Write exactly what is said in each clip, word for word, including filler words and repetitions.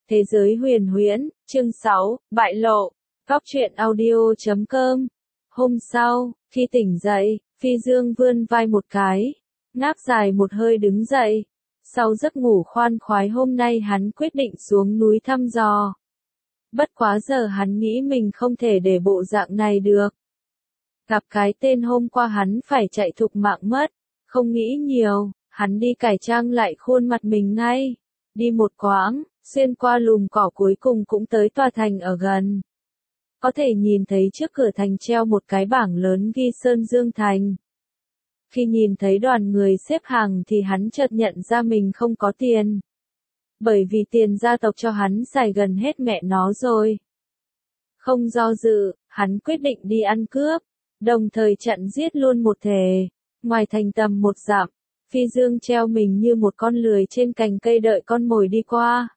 Thế giới huyền huyễn, chương sáu, bại lộ, góc truyện audio chấm com. Hôm sau, khi tỉnh dậy, Phi Dương vươn vai một cái, ngáp dài một hơi đứng dậy. Sau giấc ngủ khoan khoái hôm nay hắn quyết định xuống núi thăm dò. Bất quá giờ hắn nghĩ mình không thể để bộ dạng này được. Gặp cái tên hôm qua hắn phải chạy thục mạng mất, không nghĩ nhiều, hắn đi cải trang lại khuôn mặt mình ngay. Đi một quãng, xuyên qua lùm cỏ cuối cùng cũng tới tòa thành ở gần. Có thể nhìn thấy trước cửa thành treo một cái bảng lớn ghi Sơn Dương Thành. Khi nhìn thấy đoàn người xếp hàng thì hắn chợt nhận ra mình không có tiền. Bởi vì tiền gia tộc cho hắn xài gần hết mẹ nó rồi. Không do dự, hắn quyết định đi ăn cướp, đồng thời chặn giết luôn một thể. Ngoài thành tầm một dặm, Phi Dương treo mình như một con lười trên cành cây đợi con mồi đi qua.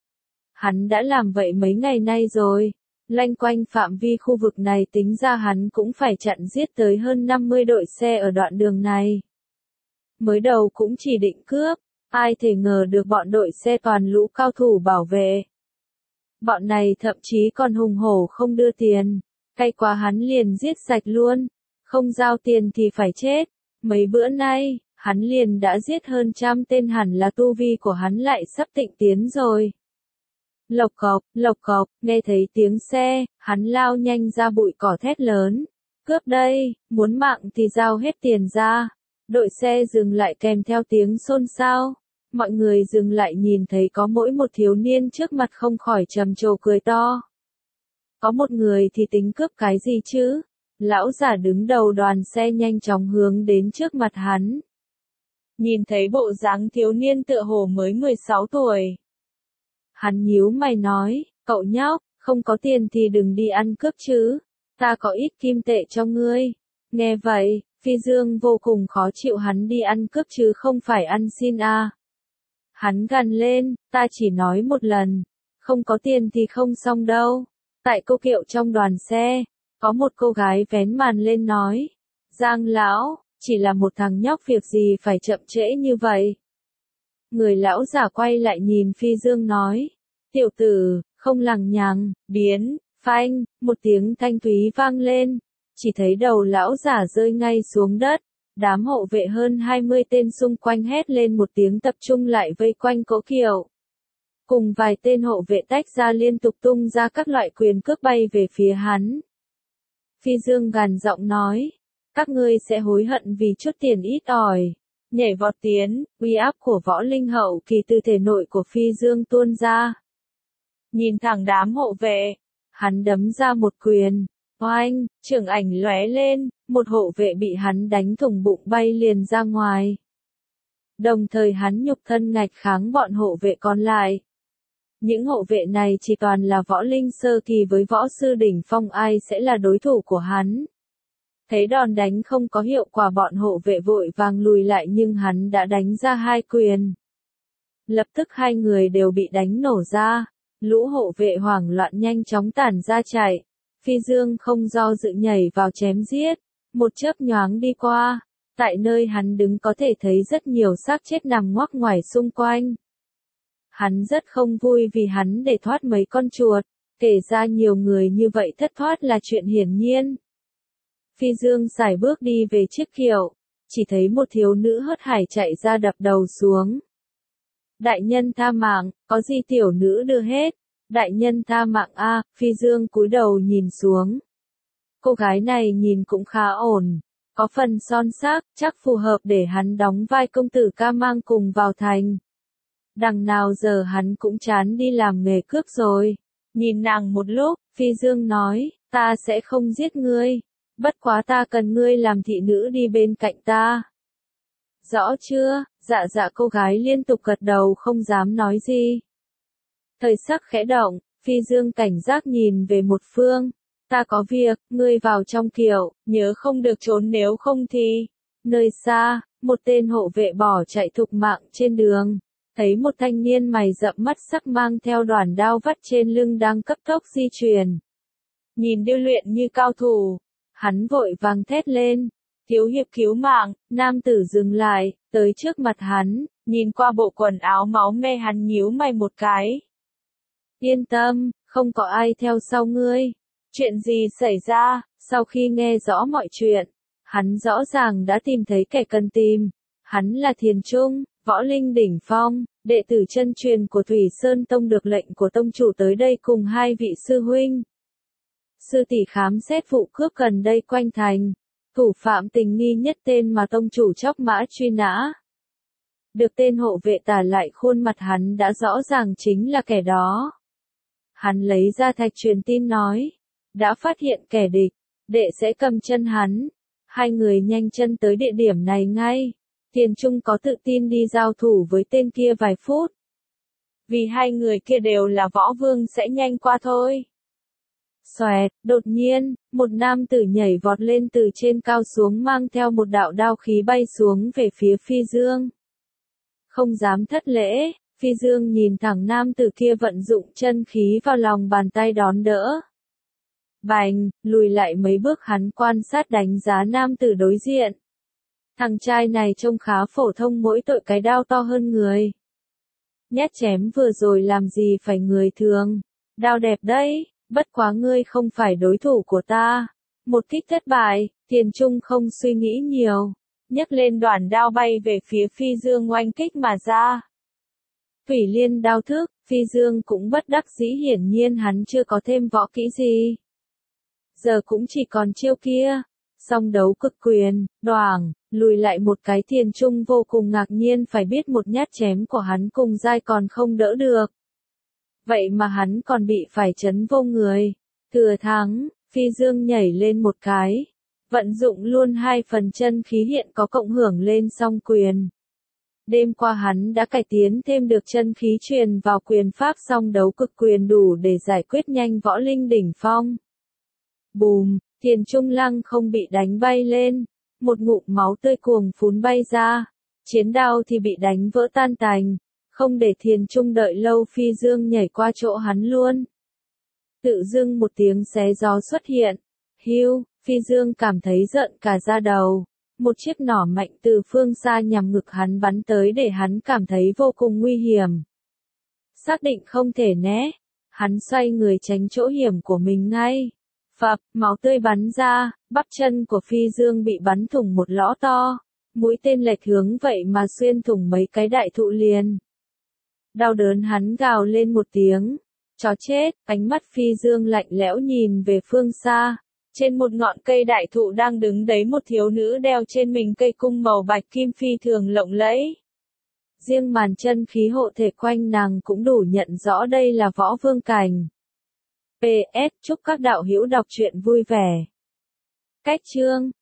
Hắn đã làm vậy mấy ngày nay rồi, loanh quanh phạm vi khu vực này tính ra hắn cũng phải chặn giết tới hơn năm mươi đội xe ở đoạn đường này. Mới đầu cũng chỉ định cướp, ai thể ngờ được bọn đội xe toàn lũ cao thủ bảo vệ. Bọn này thậm chí còn hùng hổ không đưa tiền, cay quá hắn liền giết sạch luôn, không giao tiền thì phải chết. Mấy bữa nay, hắn liền đã giết hơn trăm tên, hẳn là tu vi của hắn lại sắp tịnh tiến rồi. Lộc cộc, lộc cộc, nghe thấy tiếng xe, hắn lao nhanh ra bụi cỏ thét lớn. Cướp đây, muốn mạng thì giao hết tiền ra. Đội xe dừng lại kèm theo tiếng xôn xao. Mọi người dừng lại nhìn thấy có mỗi một thiếu niên trước mặt không khỏi trầm trồ cười to. Có một người thì tính cướp cái gì chứ? Lão giả đứng đầu đoàn xe nhanh chóng hướng đến trước mặt hắn. Nhìn thấy bộ dáng thiếu niên tựa hồ mới mười sáu tuổi. Hắn nhíu mày nói, cậu nhóc, không có tiền thì đừng đi ăn cướp chứ, ta có ít kim tệ cho ngươi. Nghe vậy, Phi Dương vô cùng khó chịu, hắn đi ăn cướp chứ không phải ăn xin à. Hắn gằn lên, ta chỉ nói một lần, không có tiền thì không xong đâu. Tại cô kiệu trong đoàn xe, có một cô gái vén màn lên nói, Giang lão, chỉ là một thằng nhóc việc gì phải chậm trễ như vậy. Người lão giả quay lại nhìn Phi Dương nói, tiểu tử, không lằng nhằng, biến, phanh, một tiếng thanh thúy vang lên, chỉ thấy đầu lão giả rơi ngay xuống đất, đám hộ vệ hơn hai mươi tên xung quanh hét lên một tiếng tập trung lại vây quanh cỗ kiệu. Cùng vài tên hộ vệ tách ra liên tục tung ra các loại quyền cước bay về phía hắn. Phi Dương gằn giọng nói, các ngươi sẽ hối hận vì chút tiền ít ỏi. Nhảy vọt tiến, uy áp của võ linh hậu kỳ từ thể nội của Phi Dương tuôn ra. Nhìn thẳng đám hộ vệ, hắn đấm ra một quyền, oanh, trường ảnh lóe lên, một hộ vệ bị hắn đánh thủng bụng bay liền ra ngoài. Đồng thời hắn nhục thân ngạch kháng bọn hộ vệ còn lại. Những hộ vệ này chỉ toàn là võ linh sơ kỳ, với võ sư đỉnh phong ai sẽ là đối thủ của hắn. Thấy đòn đánh không có hiệu quả, bọn hộ vệ vội vàng lùi lại nhưng hắn đã đánh ra hai quyền. Lập tức hai người đều bị đánh nổ ra, lũ hộ vệ hoảng loạn nhanh chóng tản ra chạy. Phi Dương không do dự nhảy vào chém giết, một chớp nhoáng đi qua, tại nơi hắn đứng có thể thấy rất nhiều xác chết nằm ngoác ngoài xung quanh. Hắn rất không vui vì hắn để thoát mấy con chuột, kể ra nhiều người như vậy thất thoát là chuyện hiển nhiên. Phi Dương sải bước đi về chiếc kiệu, chỉ thấy một thiếu nữ hớt hải chạy ra đập đầu xuống. Đại nhân tha mạng, có gì tiểu nữ đưa hết. Đại nhân tha mạng a, Phi Dương cúi đầu nhìn xuống. Cô gái này nhìn cũng khá ổn, có phần son sắc, chắc phù hợp để hắn đóng vai công tử ca mang cùng vào thành. Đằng nào giờ hắn cũng chán đi làm nghề cướp rồi. Nhìn nàng một lúc, Phi Dương nói, ta sẽ không giết ngươi. Bất quá ta cần ngươi làm thị nữ đi bên cạnh ta. Rõ chưa? Dạ dạ, cô gái liên tục gật đầu không dám nói gì. Thời sắc khẽ động, Phi Dương cảnh giác nhìn về một phương. Ta có việc, ngươi vào trong kiệu, nhớ không được trốn nếu không thì. Nơi xa, một tên hộ vệ bỏ chạy thục mạng trên đường. Thấy một thanh niên mày rậm mắt sắc mang theo đoàn đao vắt trên lưng đang cấp tốc di chuyển. Nhìn điêu luyện như cao thủ. Hắn vội vàng thét lên, thiếu hiệp cứu mạng. Nam tử dừng lại, tới trước mặt hắn, nhìn qua bộ quần áo máu me hắn nhíu mày một cái. Yên tâm, không có ai theo sau ngươi. Chuyện gì xảy ra? Sau khi nghe rõ mọi chuyện, hắn rõ ràng đã tìm thấy kẻ cần tìm. Hắn là Thiền Trung, võ linh đỉnh phong, đệ tử chân truyền của Thủy Sơn Tông, được lệnh của tông chủ tới đây cùng hai vị sư huynh. Sư tỷ khám xét vụ cướp gần đây quanh thành. Thủ phạm tình nghi nhất tên mà tông chủ chóc mã truy nã. Được tên hộ vệ tả lại khuôn mặt hắn đã rõ ràng chính là kẻ đó. Hắn lấy ra thạch truyền tin nói. Đã phát hiện kẻ địch, đệ sẽ cầm chân hắn. Hai người nhanh chân tới địa điểm này ngay. Thiền Trung có tự tin đi giao thủ với tên kia vài phút. Vì hai người kia đều là võ vương sẽ nhanh qua thôi. Xoẹt, đột nhiên, một nam tử nhảy vọt lên từ trên cao xuống mang theo một đạo đao khí bay xuống về phía Phi Dương. Không dám thất lễ, Phi Dương nhìn thẳng nam tử kia vận dụng chân khí vào lòng bàn tay đón đỡ. Bành, lùi lại mấy bước hắn quan sát đánh giá nam tử đối diện. Thằng trai này trông khá phổ thông, mỗi tội cái đao to hơn người. Nhát chém vừa rồi làm gì phải người thường. Đao đẹp đấy, bất quá ngươi không phải đối thủ của ta. Một kích thất bại, Thiền Trung không suy nghĩ nhiều. Nhấc lên đoạn đao bay về phía Phi Dương oanh kích mà ra. Thủy Liên đao thức, Phi Dương cũng bất đắc dĩ, hiển nhiên hắn chưa có thêm võ kỹ gì. Giờ cũng chỉ còn chiêu kia. Song đấu cực quyền, đoảng, lùi lại một cái. Thiền Trung vô cùng ngạc nhiên, phải biết một nhát chém của hắn cùng giai còn không đỡ được. Vậy mà hắn còn bị phải chấn vô người. Thừa thắng, Phi Dương nhảy lên một cái. Vận dụng luôn hai phần chân khí hiện có cộng hưởng lên song quyền. Đêm qua hắn đã cải tiến thêm được chân khí truyền vào quyền pháp song đấu cực quyền, đủ để giải quyết nhanh võ linh đỉnh phong. Bùm, Thiền Trung lăng không bị đánh bay lên. Một ngụm máu tươi cuồng phún bay ra. Chiến đao thì bị đánh vỡ tan tành. Không để Thiền Trung đợi lâu, Phi Dương nhảy qua chỗ hắn luôn. Tự dưng một tiếng xé gió xuất hiện. Hiu, Phi Dương cảm thấy giận cả da đầu. Một chiếc nỏ mạnh từ phương xa nhằm ngực hắn bắn tới, để hắn cảm thấy vô cùng nguy hiểm. Xác định không thể né. Hắn xoay người tránh chỗ hiểm của mình ngay. Phập, máu tươi bắn ra, bắp chân của Phi Dương bị bắn thủng một lõ to. Mũi tên lệch hướng vậy mà xuyên thủng mấy cái đại thụ liền. Đau đớn hắn gào lên một tiếng. Chó chết, ánh mắt Phi Dương lạnh lẽo nhìn về phương xa. Trên một ngọn cây đại thụ đang đứng đấy một thiếu nữ đeo trên mình cây cung màu bạch kim phi thường lộng lẫy. Riêng màn chân khí hộ thể quanh nàng cũng đủ nhận rõ đây là võ vương cảnh. pê ét Chúc các đạo hữu đọc truyện vui vẻ. Cách chương